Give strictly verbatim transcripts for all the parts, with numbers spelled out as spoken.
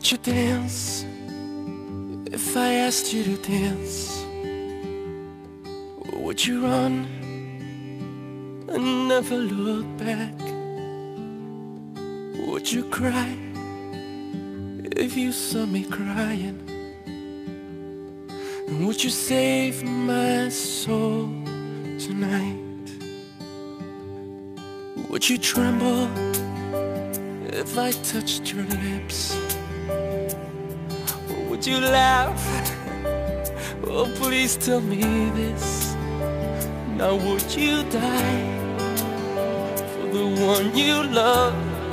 Would you dance if I asked you to dance? Would you run and never look back? Would you cry if you saw me crying? And would you save my soul tonight? Would you tremble if I touched your lips? Or would you laugh? Oh, please tell me this. Now would you die for the one you love?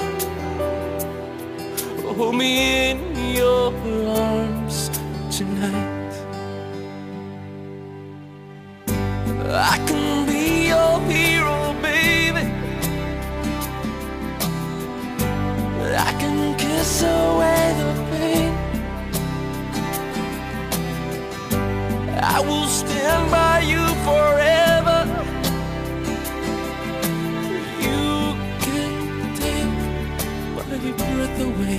Hold me in your arms tonight. I can be your hero, baby. I can kiss away the pain. I will stand by you forever. You can take my breath away.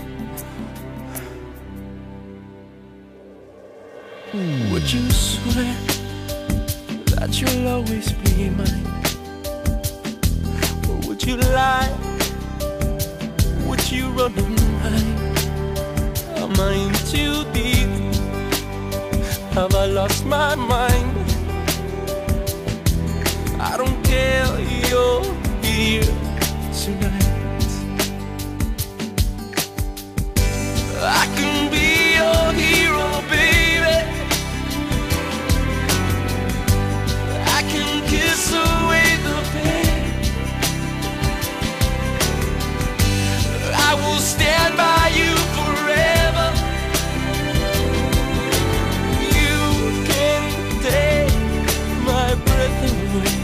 Would you swear that you'll always be mine? Or would you lie? Would you run and hide? Am I in too deep? Have I lost my mind? I don't care, you're here tonight. I can be your hero, baby. I can kiss away the pain. I will stand by you forever. You can take my breath away.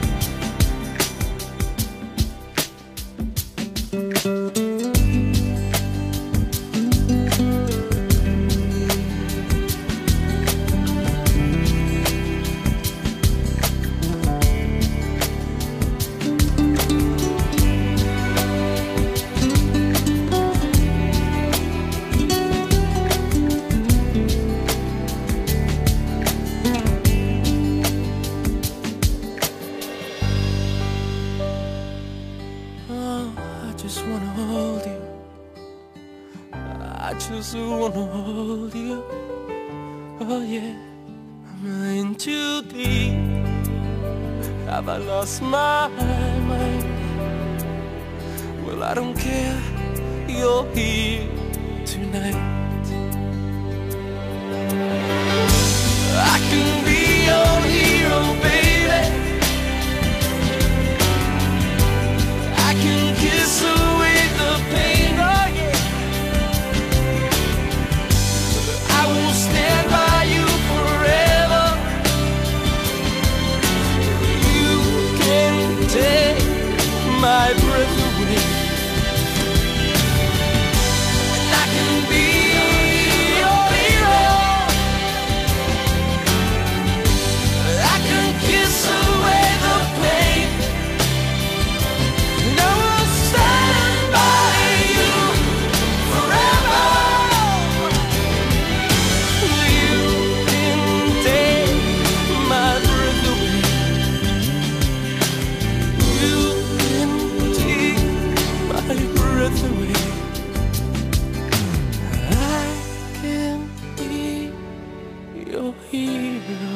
I just wanna hold you. I just wanna hold you. Oh yeah. Am I in too deep? Have I lost my mind? Well, I don't care. You're here tonight. I can be your hero, baby. I can kiss away the pain, oh yeah. I will stand by you forever. You can take my breath away. And I can be your hero. I can kiss away the pain. Your hero.